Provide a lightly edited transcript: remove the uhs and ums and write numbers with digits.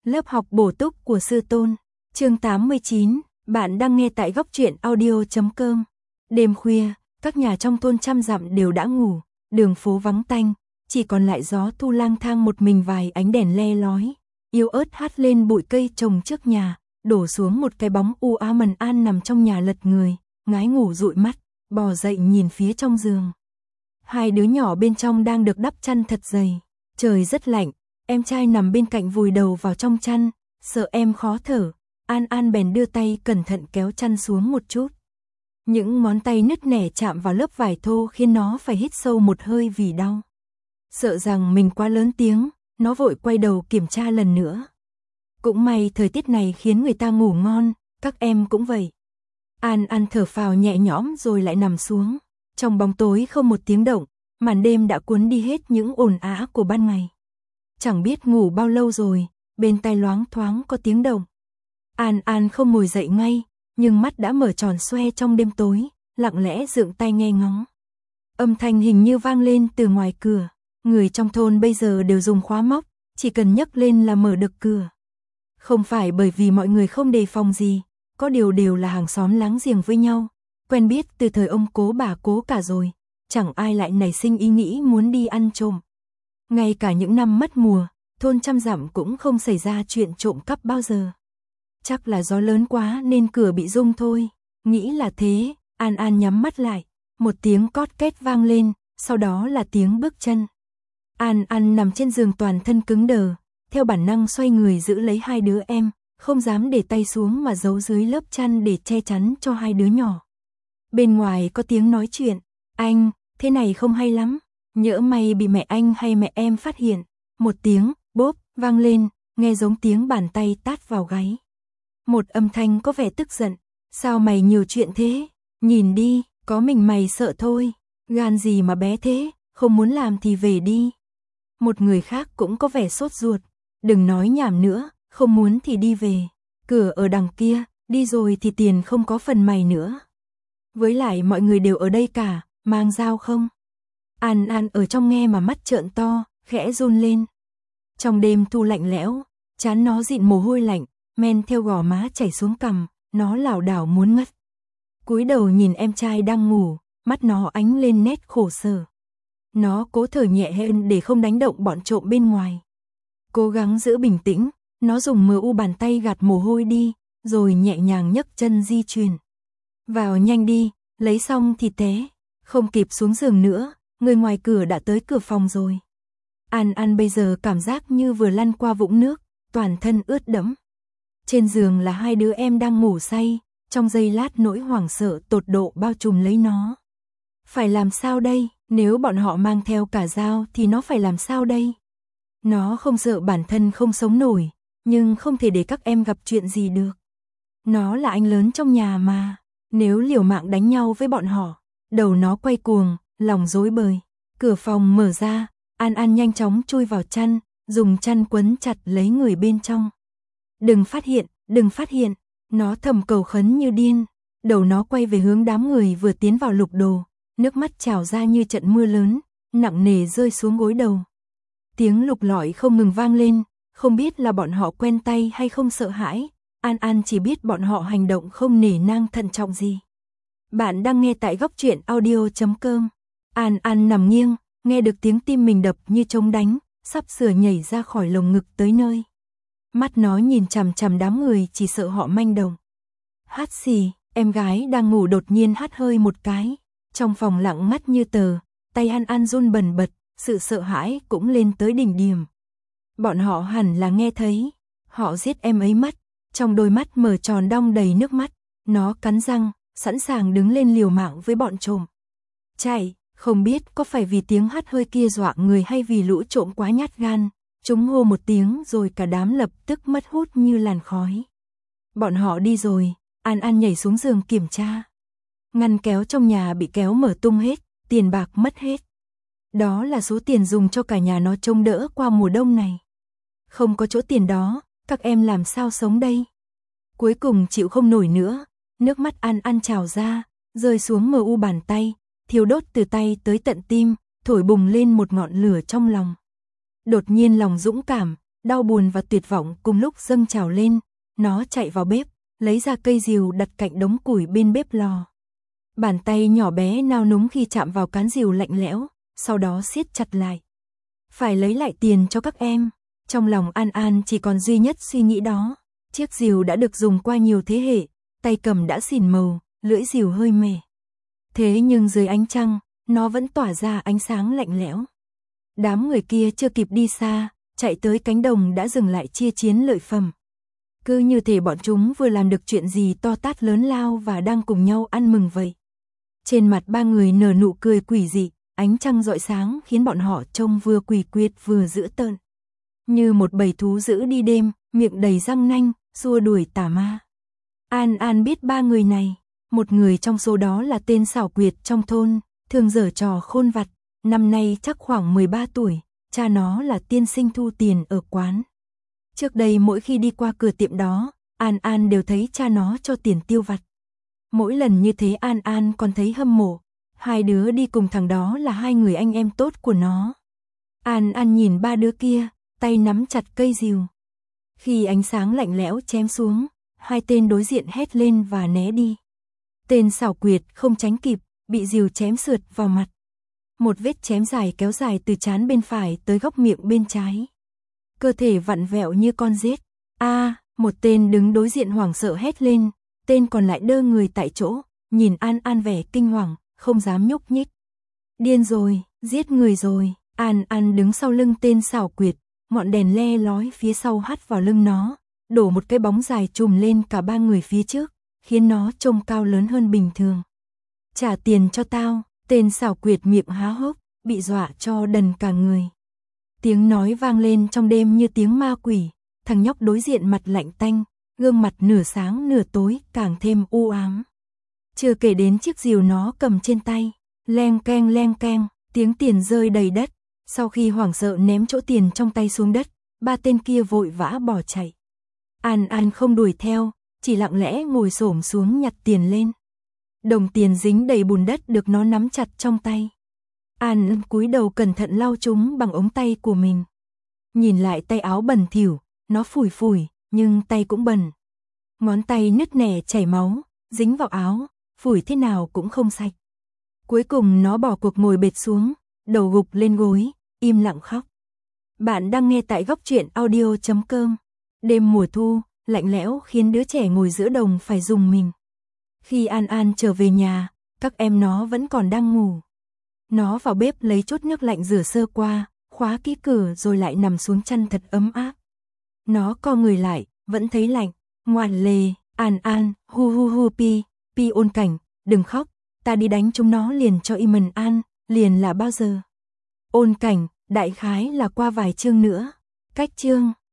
Lớp học bổ túc của sư tôn. Chương 89, bạn đang nghe tại góc truyện audio.com. Đêm khuya, các nhà trong thôn trăm dặm đều đã ngủ, đường phố vắng tanh, chỉ còn lại gió thu lang thang một mình vài ánh đèn le lói, yếu ớt hát lên bụi cây trồng trước nhà, đổ xuống một cái bóng u ám Mần An nằm trong nhà lật người, ngái ngủ dụi mắt, bò dậy nhìn phía trong giường. Hai đứa nhỏ bên trong đang được đắp chăn thật dày, trời rất lạnh, em trai nằm bên cạnh vùi đầu vào trong chăn, sợ em khó thở, An bèn đưa tay cẩn thận kéo chăn xuống một chút. Những ngón tay nứt nẻ chạm vào lớp vải thô khiến nó phải hít sâu một hơi vì đau. Sợ rằng mình quá lớn tiếng, nó vội quay đầu kiểm tra lần nữa. Cũng may thời tiết này khiến người ta ngủ ngon, các em cũng vậy. An thở phào nhẹ nhõm rồi lại nằm xuống. Trong bóng tối không một tiếng động, màn đêm đã cuốn đi hết những ồn ào của ban ngày. Chẳng biết ngủ bao lâu rồi, bên tai loáng thoáng có tiếng động. An không ngồi dậy ngay, nhưng mắt đã mở tròn xoe trong đêm tối, lặng lẽ dựng tai nghe ngóng. Âm thanh hình như vang lên từ ngoài cửa, người trong thôn bây giờ đều dùng khóa móc, chỉ cần nhấc lên là mở được cửa. Không phải bởi vì mọi người không đề phòng gì, có điều đều là hàng xóm láng giềng với nhau, quen biết từ thời ông cố bà cố cả rồi, chẳng ai lại nảy sinh ý nghĩ muốn đi ăn trộm. Ngay cả những năm mất mùa, thôn trăm dặm cũng không xảy ra chuyện trộm cắp bao giờ. Chắc là gió lớn quá nên cửa bị rung thôi, nghĩ là thế, An nhắm mắt lại, một tiếng cót két vang lên, sau đó là tiếng bước chân. An nằm trên giường toàn thân cứng đờ, theo bản năng xoay người giữ lấy hai đứa em, không dám để tay xuống mà giấu dưới lớp chăn để che chắn cho hai đứa nhỏ. Bên ngoài có tiếng nói chuyện, anh, thế này không hay lắm, nhỡ may bị mẹ anh hay mẹ em phát hiện. Một tiếng, bốp, vang lên, nghe giống tiếng bàn tay tát vào gáy. Một âm thanh có vẻ tức giận, sao mày nhiều chuyện thế, nhìn đi, có mình mày sợ thôi, gan gì mà bé thế, không muốn làm thì về đi. Một người khác cũng có vẻ sốt ruột, đừng nói nhảm nữa, không muốn thì đi về, cửa ở đằng kia, đi rồi thì tiền không có phần mày nữa. Với lại mọi người đều ở đây cả, mang dao không? An ở trong nghe mà mắt trợn to, khẽ run lên. Trong đêm thu lạnh lẽo, trán nó dịn mồ hôi lạnh, men theo gò má chảy xuống cằm, nó lảo đảo muốn ngất. Cúi đầu nhìn em trai đang ngủ, mắt nó ánh lên nét khổ sở. Nó cố thở nhẹ hơn để không đánh động bọn trộm bên ngoài. Cố gắng giữ bình tĩnh, nó dùng mờ u bàn tay gạt mồ hôi đi, rồi nhẹ nhàng nhấc chân di chuyển. Vào nhanh đi, lấy xong thì té, không kịp xuống giường nữa, người ngoài cửa đã tới cửa phòng rồi. An bây giờ cảm giác như vừa lăn qua vũng nước, toàn thân ướt đẫm. Trên giường là hai đứa em đang ngủ say, trong giây lát nỗi hoảng sợ tột độ bao trùm lấy nó. Phải làm sao đây, nếu bọn họ mang theo cả dao thì nó phải làm sao đây? Nó không sợ bản thân không sống nổi, nhưng không thể để các em gặp chuyện gì được. Nó là anh lớn trong nhà mà, nếu liều mạng đánh nhau với bọn họ, đầu nó quay cuồng, lòng rối bời. Cửa phòng mở ra, An nhanh chóng chui vào chăn, dùng chăn quấn chặt lấy người bên trong. Đừng phát hiện, nó thầm cầu khấn như điên, đầu nó quay về hướng đám người vừa tiến vào lục đồ, nước mắt trào ra như trận mưa lớn, nặng nề rơi xuống gối đầu. Tiếng lục lọi không ngừng vang lên, không biết là bọn họ quen tay hay không sợ hãi, An chỉ biết bọn họ hành động không nể nang thận trọng gì. Bạn đang nghe tại góc truyện audio.com. An nằm nghiêng, nghe được tiếng tim mình đập như trống đánh, sắp sửa nhảy ra khỏi lồng ngực tới nơi. Mắt nó nhìn chằm chằm đám người chỉ sợ họ manh động. Hát xì, em gái đang ngủ đột nhiên hắt hơi một cái. Trong phòng lặng ngắt như tờ, tay An run bần bật, sự sợ hãi cũng lên tới đỉnh điểm. Bọn họ hẳn là nghe thấy, họ giết em ấy mất. Trong đôi mắt mở tròn đong đầy nước mắt, nó cắn răng, sẵn sàng đứng lên liều mạng với bọn trộm. Chạy, không biết có phải vì tiếng hắt hơi kia dọa người hay vì lũ trộm quá nhát gan. Chúng hô một tiếng rồi cả đám lập tức mất hút như làn khói. Bọn họ đi rồi, An nhảy xuống giường kiểm tra. Ngăn kéo trong nhà bị kéo mở tung hết, tiền bạc mất hết. Đó là số tiền dùng cho cả nhà nó trông đỡ qua mùa đông này. Không có chỗ tiền đó, các em làm sao sống đây? Cuối cùng chịu không nổi nữa, nước mắt An trào ra, rơi xuống mờ u bàn tay, thiêu đốt từ tay tới tận tim, thổi bùng lên một ngọn lửa trong lòng. Đột nhiên lòng dũng cảm, đau buồn và tuyệt vọng cùng lúc dâng trào lên, nó chạy vào bếp, lấy ra cây rìu đặt cạnh đống củi bên bếp lò. Bàn tay nhỏ bé nao núng khi chạm vào cán rìu lạnh lẽo, sau đó siết chặt lại. Phải lấy lại tiền cho các em. Trong lòng An An chỉ còn duy nhất suy nghĩ đó. Chiếc rìu đã được dùng qua nhiều thế hệ, tay cầm đã xỉn màu, lưỡi rìu hơi mẻ. Thế nhưng dưới ánh trăng, nó vẫn tỏa ra ánh sáng lạnh lẽo. Đám người kia chưa kịp đi xa, chạy tới cánh đồng đã dừng lại chia chiến lợi phẩm. Cứ như thể bọn chúng vừa làm được chuyện gì to tát lớn lao và đang cùng nhau ăn mừng vậy. Trên mặt ba người nở nụ cười quỷ dị, ánh trăng rọi sáng khiến bọn họ trông vừa quỷ quyệt vừa dữ tợn. Như một bầy thú dữ đi đêm, miệng đầy răng nanh, xua đuổi tà ma. An An biết ba người này, một người trong số đó là tên xảo quyệt trong thôn, thường giở trò khôn vặt, năm nay chắc khoảng 13 tuổi, cha nó là tiên sinh thu tiền ở quán. Trước đây mỗi khi đi qua cửa tiệm đó, An An đều thấy cha nó cho tiền tiêu vặt. Mỗi lần như thế An An còn thấy hâm mộ, hai đứa đi cùng thằng đó là hai người anh em tốt của nó. An An nhìn ba đứa kia, tay nắm chặt cây rìu. Khi ánh sáng lạnh lẽo chém xuống, hai tên đối diện hét lên và né đi. Tên xảo quyệt không tránh kịp, bị rìu chém sượt vào mặt. Một vết chém dài kéo dài từ trán bên phải tới góc miệng bên trái. Cơ thể vặn vẹo như con rết. Một tên đứng đối diện hoảng sợ hét lên, tên còn lại đơ người tại chỗ, nhìn An An vẻ kinh hoàng, không dám nhúc nhích. Điên rồi, giết người rồi. An An đứng sau lưng tên xảo quyệt, ngọn đèn le lói phía sau hắt vào lưng nó, đổ một cái bóng dài trùm lên cả ba người phía trước, khiến nó trông cao lớn hơn bình thường. Trả tiền cho tao. Tên xảo quyệt miệng há hốc, bị dọa cho đần cả người. Tiếng nói vang lên trong đêm như tiếng ma quỷ, thằng nhóc đối diện mặt lạnh tanh, gương mặt nửa sáng nửa tối càng thêm u ám. Chưa kể đến chiếc rìu nó cầm trên tay, leng keng, tiếng tiền rơi đầy đất. Sau khi hoảng sợ ném chỗ tiền trong tay xuống đất, ba tên kia vội vã bỏ chạy. An An không đuổi theo, chỉ lặng lẽ ngồi xổm xuống nhặt tiền lên. Đồng tiền dính đầy bùn đất được nó nắm chặt trong tay. An cúi đầu cẩn thận lau chúng bằng ống tay của mình. Nhìn lại tay áo bẩn thỉu, nó phủi phủi, nhưng tay cũng bẩn. Ngón tay nứt nẻ chảy máu, dính vào áo, phủi thế nào cũng không sạch. Cuối cùng nó bỏ cuộc ngồi bệt xuống, đầu gục lên gối, im lặng khóc. Bạn đang nghe tại góc truyện audio.com. Đêm mùa thu, lạnh lẽo khiến đứa trẻ ngồi giữa đồng phải rùng mình. Khi An An trở về nhà, các em nó vẫn còn đang ngủ. Nó vào bếp lấy chút nước lạnh rửa sơ qua, khóa kỹ cửa rồi lại nằm xuống chăn thật ấm áp. Nó co người lại, vẫn thấy lạnh, ngoan lề, An An, hu pi Ôn Cảnh, đừng khóc, ta đi đánh chúng nó liền cho im An, liền là bao giờ? Ôn Cảnh, đại khái là qua vài chương nữa, cách chương